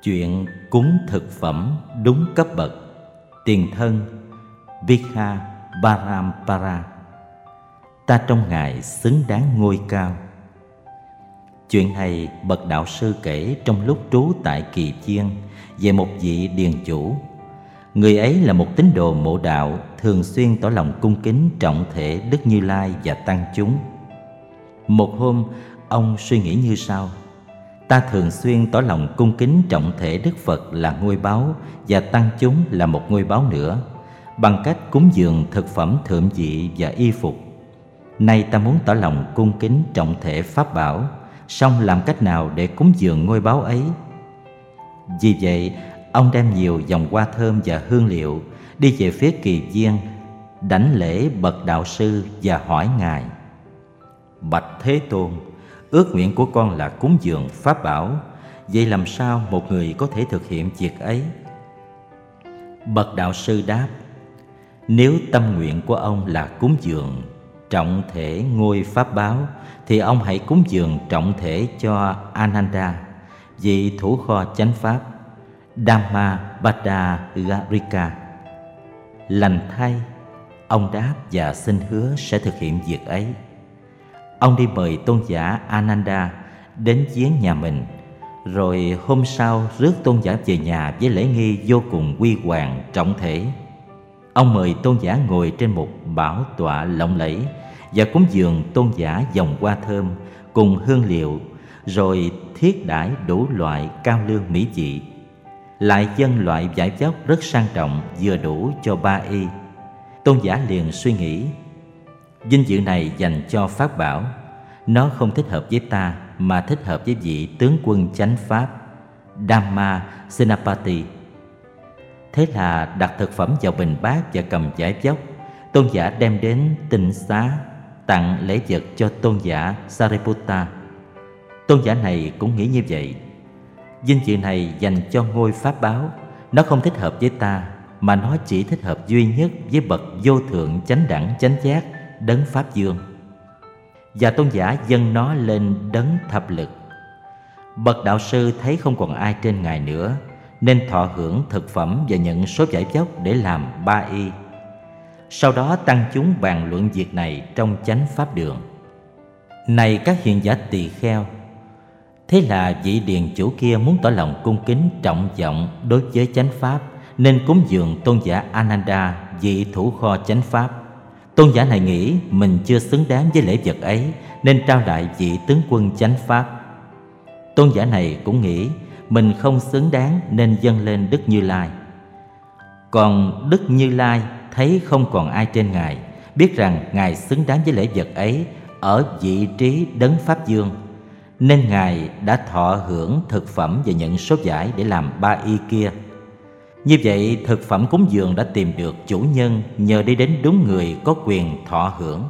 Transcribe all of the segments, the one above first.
Chuyện cúng thực phẩm đúng cấp bậc. Tiền thân Vikha Parampara. Ta trong Ngài xứng đáng ngôi cao. Chuyện này bậc đạo sư kể trong lúc trú tại Kỳ Chiên về một vị điền chủ. Người ấy là một tín đồ mộ đạo, thường xuyên tỏ lòng cung kính trọng thể Đức Như Lai và tăng chúng. Một hôm, ông suy nghĩ như sau: ta thường xuyên tỏ lòng cung kính trọng thể Đức Phật là ngôi báu và tăng chúng là một ngôi báu nữa, bằng cách cúng dường thực phẩm thượng vị và y phục. Nay ta muốn tỏ lòng cung kính trọng thể Pháp bảo, song làm cách nào để cúng dường ngôi báu ấy? Vì vậy, ông đem nhiều vòng hoa thơm và hương liệu đi về phía Kỳ Viên, đảnh lễ bậc đạo sư và hỏi Ngài: Bạch Thế Tôn, ước nguyện của con là cúng dường Pháp bảo, vậy làm sao một người có thể thực hiện việc ấy? Bậc đạo sư đáp: nếu tâm nguyện của ông là cúng dường trọng thể ngôi Pháp bảo, thì ông hãy cúng dường trọng thể cho Ananda, vị thủ kho chánh Pháp, Dhammapada-garika. Lành thay, ông đáp và xin hứa sẽ thực hiện việc ấy. Ông đi mời tôn giả Ananda đến viếng nhà mình, rồi hôm sau rước tôn giả về nhà với lễ nghi vô cùng huy hoàng trọng thể. Ông mời tôn giả ngồi trên một bảo tọa lộng lẫy và cúng dường tôn giả vòng hoa thơm cùng hương liệu, rồi thiết đãi đủ loại cao lương mỹ vị, lại dâng loại vải vóc rất sang trọng vừa đủ cho 3 y. Tôn giả liền suy nghĩ: vinh dự này dành cho Pháp bảo, nó không thích hợp với ta mà thích hợp với vị tướng quân chánh Pháp Dhamma Senapati. Thế là đặt thực phẩm vào bình bát và cầm vải vóc, tôn giả đem đến tinh xá tặng lễ vật cho tôn giả Sariputta. Tôn giả này cũng nghĩ như vậy: vinh dự này dành cho ngôi Pháp bảo, nó không thích hợp với ta mà nó chỉ thích hợp duy nhất với bậc vô thượng chánh đẳng chánh giác đấng Pháp Dương. Và tôn giả dâng nó lên đấng thập lực. Bậc đạo sư thấy không còn ai trên Ngài nữa, nên thọ hưởng thực phẩm và nhận số vải vóc để làm 3 y. Sau đó tăng chúng bàn luận việc này trong chánh Pháp đường. Này các hiền giả tỳ kheo! Thế là vị điền chủ kia muốn tỏ lòng cung kính trọng vọng đối với chánh Pháp, nên cúng dường tôn giả Ananda, vị thủ kho chánh Pháp. Tôn giả này nghĩ mình chưa xứng đáng với lễ vật ấy, nên trao lại vị tướng quân chánh Pháp. Tôn giả này cũng nghĩ mình không xứng đáng, nên dâng lên Đức Như Lai. Còn Đức Như Lai thấy không còn ai trên Ngài, biết rằng Ngài xứng đáng với lễ vật ấy ở vị trí đấng Pháp Dương, nên Ngài đã thọ hưởng thực phẩm và nhận số vải để làm 3 y kia. Như vậy, thực phẩm cúng dường đã tìm được chủ nhân nhờ đi đến đúng người có quyền thọ hưởng.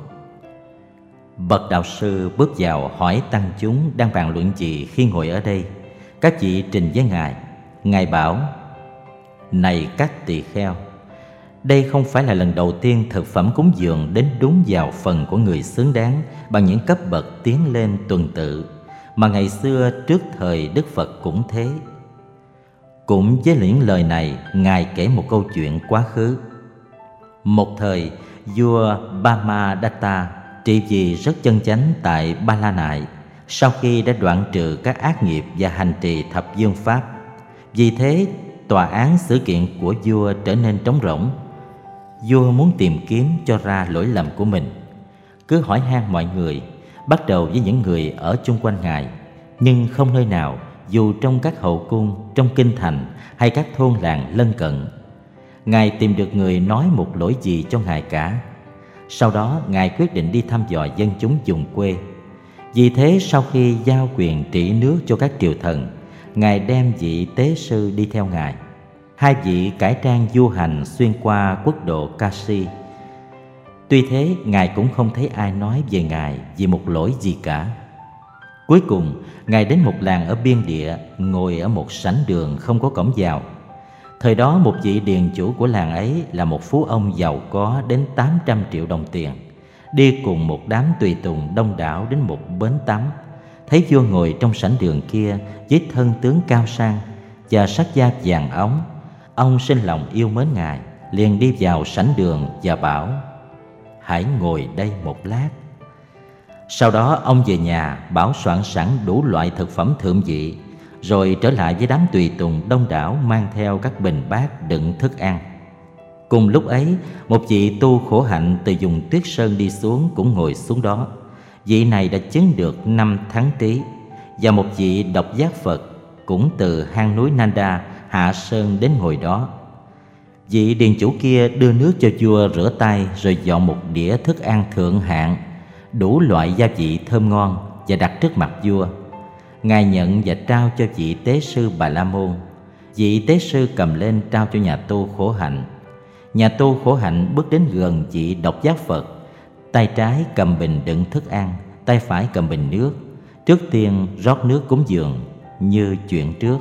Bậc đạo sư bước vào hỏi tăng chúng đang bàn luận gì khi ngồi ở đây. Các vị trình với Ngài. Ngài bảo: này các tỳ kheo, đây không phải là lần đầu tiên thực phẩm cúng dường đến đúng vào phần của người xứng đáng bằng những cấp bậc tiến lên tuần tự, mà ngày xưa trước thời Đức Phật cũng thế. Cũng với những lời này, Ngài kể một câu chuyện quá khứ. Một thời, vua Bhamadatta trị vì rất chân chánh tại Ba La Nại, sau khi đã đoạn trừ các ác nghiệp và hành trì thập dương pháp. Vì thế, tòa án xử kiện của vua trở nên trống rỗng. Vua muốn tìm kiếm cho ra lỗi lầm của mình, cứ hỏi han mọi người, bắt đầu với những người ở chung quanh Ngài, nhưng không nơi nào, dù trong các hậu cung, trong kinh thành hay các thôn làng lân cận, Ngài tìm được người nói một lỗi gì cho Ngài cả. Sau đó, Ngài quyết định đi thăm dò dân chúng vùng quê. Vì thế, sau khi giao quyền trị nước cho các triều thần, Ngài đem vị tế sư đi theo Ngài. Hai vị cải trang du hành xuyên qua quốc độ Kashi. Tuy thế, Ngài cũng không thấy ai nói về Ngài vì một lỗi gì cả. Cuối cùng, Ngài đến một làng ở biên địa, ngồi ở một sảnh đường không có cổng vào. Thời đó, một vị điền chủ của làng ấy là một phú ông giàu có đến 800 triệu đồng tiền, đi cùng một đám tùy tùng đông đảo đến một bến tắm. Thấy vua ngồi trong sảnh đường kia với thân tướng cao sang, và sắc da vàng óng. Ông sinh lòng yêu mến Ngài, liền đi vào sảnh đường và bảo: hãy ngồi đây một lát. Sau đó ông về nhà bảo soạn sẵn đủ loại thực phẩm thượng vị, rồi trở lại với đám tùy tùng đông đảo mang theo các bình bát đựng thức ăn. Cùng lúc ấy, một vị tu khổ hạnh từ vùng Tuyết Sơn đi xuống cũng ngồi xuống đó. Vị này đã chứng được 5 tháng Tý. Và một vị độc giác Phật cũng từ hang núi Nanda hạ sơn đến ngồi đó. Vị điền chủ kia đưa nước cho vua rửa tay, rồi dọn một đĩa thức ăn thượng hạng, đủ loại gia vị thơm ngon, và đặt trước mặt vua. Ngài nhận và trao cho vị tế sư Bà La Môn. Vị tế sư cầm lên trao cho nhà tu khổ hạnh. Nhà tu khổ hạnh bước đến gần vị độc giác Phật, tay trái cầm bình đựng thức ăn, tay phải cầm bình nước. Trước tiên rót nước cúng dường như chuyện trước,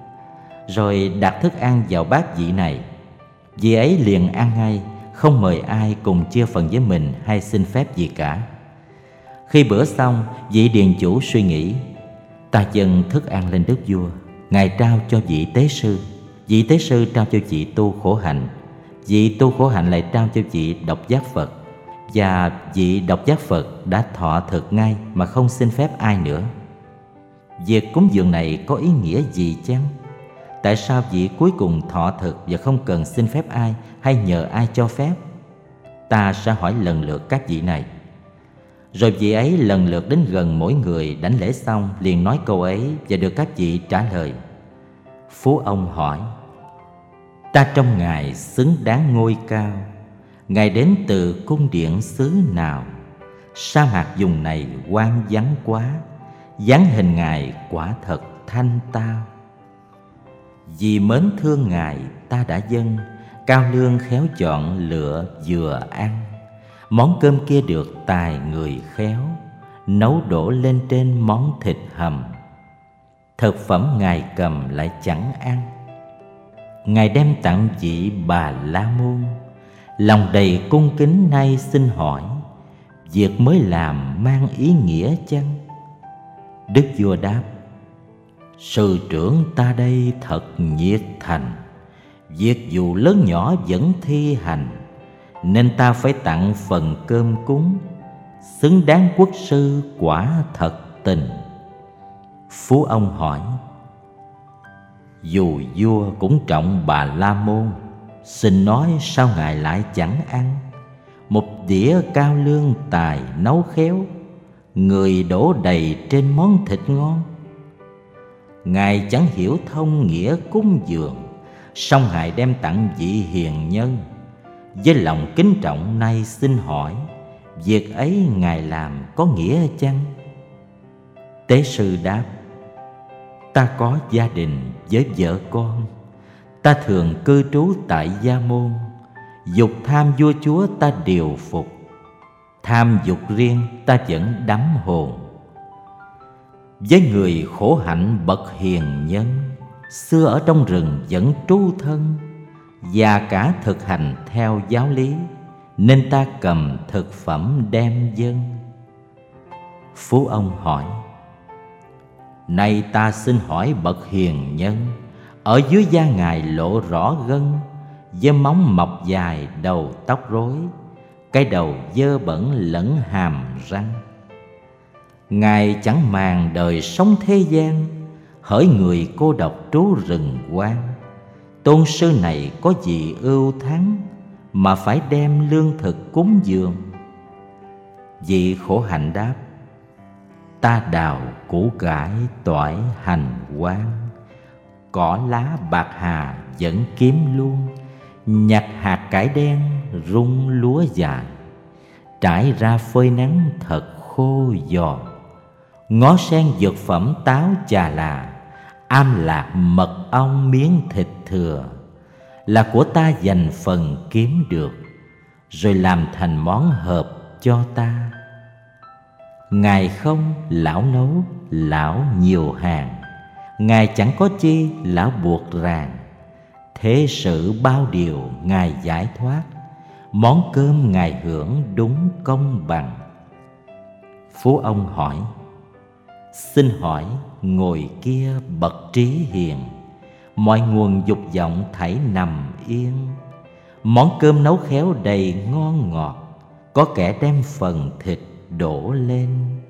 rồi đặt thức ăn vào bát vị này. Vị ấy liền ăn ngay, không mời ai cùng chia phần với mình hay xin phép gì cả. Khi bữa xong, vị điền chủ suy nghĩ: ta dâng thức ăn lên đức vua, Ngài trao cho vị tế sư, vị tế sư trao cho vị tu khổ hạnh, vị tu khổ hạnh lại trao cho vị độc giác Phật, và vị độc giác Phật đã thọ thực ngay mà không xin phép ai nữa. Việc cúng dường này có ý nghĩa gì chăng? Tại sao vị cuối cùng thọ thực và không cần xin phép ai hay nhờ ai cho phép? Ta sẽ hỏi lần lượt các vị này. Rồi vị ấy lần lượt đến gần mỗi người, đảnh lễ xong liền nói câu ấy và được các vị trả lời. Phú ông hỏi: ta trong Ngài xứng đáng ngôi cao, Ngài đến từ cung điện xứ nào? Sa mạc vùng này hoang vắng quá, dáng hình Ngài quả thật thanh tao. Vì mến thương Ngài ta đã dâng, cao lương khéo chọn lựa vừa ăn. Món cơm kia được tài người khéo, nấu đổ lên trên món thịt hầm. Thực phẩm Ngài cầm lại chẳng ăn, Ngài đem tặng vị Bà La Môn. Lòng đầy cung kính nay xin hỏi, việc mới làm mang ý nghĩa chăng? Đức vua đáp: sư trưởng ta đây thật nhiệt thành, việc dù lớn nhỏ vẫn thi hành, nên ta phải tặng phần cơm cúng, xứng đáng quốc sư quả thật tình. Phú ông hỏi: dù vua cũng trọng Bà La Môn, xin nói sao Ngài lại chẳng ăn? Một đĩa cao lương tài nấu khéo, người đổ đầy trên món thịt ngon. Ngài chẳng hiểu thông nghĩa cúng dường, song Ngài đem tặng vị hiền nhân. Với lòng kính trọng nay xin hỏi, việc ấy Ngài làm có nghĩa chăng? Tế sư đáp: ta có gia đình với vợ con, ta thường cư trú tại Gia Môn. Dục tham vua chúa ta điều phục, tham dục riêng ta vẫn đắm hồn. Với người khổ hạnh bậc hiền nhân, xưa ở trong rừng vẫn trú thân, và cả thực hành theo giáo lý, nên ta cầm thực phẩm đem dâng. Phú ông hỏi: nay ta xin hỏi bậc hiền nhân, ở dưới da Ngài lộ rõ gân, với móng mọc dài đầu tóc rối, cái đầu dơ bẩn lẫn hàm răng. Ngài chẳng màng đời sống thế gian, hỡi người cô độc trú rừng hoang. Tôn sư này có gì ưu thắng, mà phải đem lương thực cúng dường? Vị khổ hạnh đáp: ta đào củ cải tỏi hành quang, cỏ lá bạc hà vẫn kiếm luôn. Nhặt hạt cải đen rung lúa dài, trải ra phơi nắng thật khô giòn. Ngó sen dược phẩm táo chà là, am lạc mật ong miếng thịt thừa, là của ta dành phần kiếm được, rồi làm thành món hợp cho ta. Ngài không, lão nấu, lão nhiều hàng, Ngài chẳng có chi, lão buộc ràng. Thế sự bao điều Ngài giải thoát, món cơm Ngài hưởng đúng công bằng. Phú ông hỏi: xin hỏi ngồi kia bậc trí hiền, mọi nguồn dục vọng thảy nằm yên. Món cơm nấu khéo đầy ngon ngọt, có kẻ đem phần thịt đổ lên.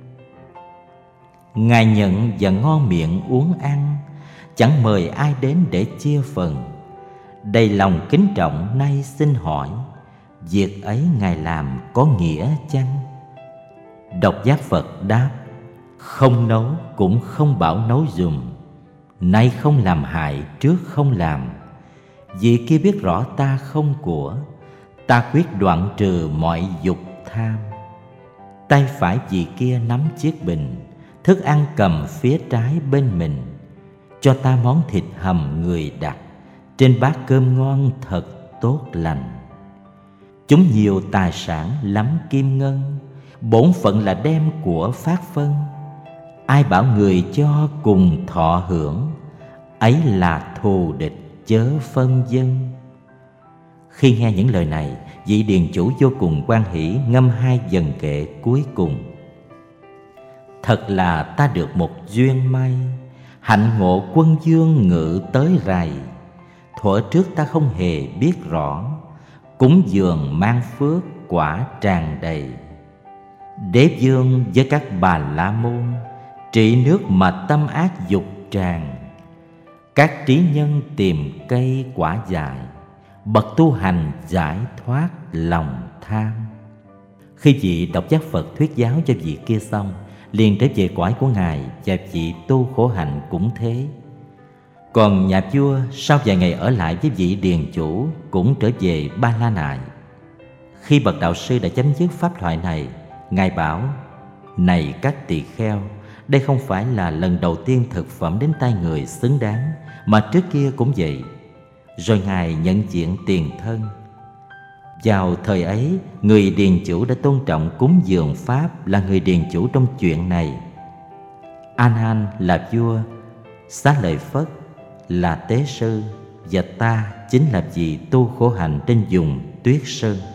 Ngài nhận và ngon miệng uống ăn, chẳng mời ai đến để chia phần. Đầy lòng kính trọng nay xin hỏi, việc ấy Ngài làm có nghĩa chăng? Độc giác Phật đáp: không nấu cũng không bảo nấu dùm. Nay không làm hại trước không làm. Vị kia biết rõ ta không của, ta quyết đoạn trừ mọi dục tham. Tay phải vị kia nắm chiếc bình, thức ăn cầm phía trái bên mình. Cho ta món thịt hầm người đặt, trên bát cơm ngon thật tốt lành. Chúng nhiều tài sản lắm kim ngân, bổn phận là đem của phát phân. Ai bảo người cho cùng thọ hưởng, ấy là thù địch chớ phân dân. Khi nghe những lời này, vị điền chủ vô cùng hoan hỷ, ngâm hai dần kệ cuối cùng: thật là ta được một duyên may, hạnh ngộ quân vương ngự tới rày. Thuở trước ta không hề biết rõ, cúng dường mang phước quả tràn đầy. Đế vương với các bà la môn, trị nước mà tâm ác dục tràn. Các trí nhân tìm cây quả dại, bậc tu hành giải thoát lòng tham. Khi vị độc giác Phật thuyết giáo cho vị kia xong, liền trở về cõi của Ngài, và vị tu khổ hạnh cũng thế. Còn nhà vua sau vài ngày ở lại với vị điền chủ, cũng trở về Ba La Nại. Khi bậc đạo sư đã chấm dứt pháp thoại này, Ngài bảo: này các tỳ kheo, đây không phải là lần đầu tiên thực phẩm đến tay người xứng đáng, mà trước kia cũng vậy. Rồi Ngài nhận diện tiền thân. Vào thời ấy, người điền chủ đã tôn trọng cúng dường pháp là người điền chủ trong chuyện này. A Nan là vua, Xá Lợi Phất là tế sư, và ta chính là vị tu khổ hạnh trên vùng Tuyết Sơn.